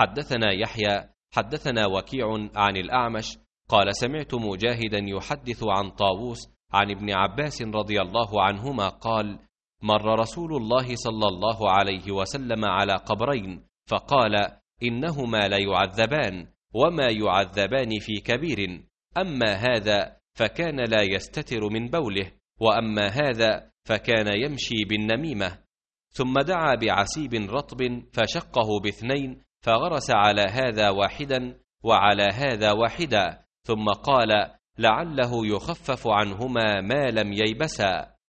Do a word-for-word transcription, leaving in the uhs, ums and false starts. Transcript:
حدثنا يحيى حدثنا وكيع عن الأعمش قال سمعت مجاهدا يحدث عن طاووس عن ابن عباس رضي الله عنهما قال مر رسول الله صلى الله عليه وسلم على قبرين فقال إنهما ليعذبان وما يعذبان في كبير، أما هذا فكان لا يستتر من بوله، وأما هذا فكان يمشي بالنميمة. ثم دعا بعسيب رطب فشقه باثنين فغرس على هذا واحدا وعلى هذا واحدا، ثم قال لعله يخفف عنهما ما لم ييبسا.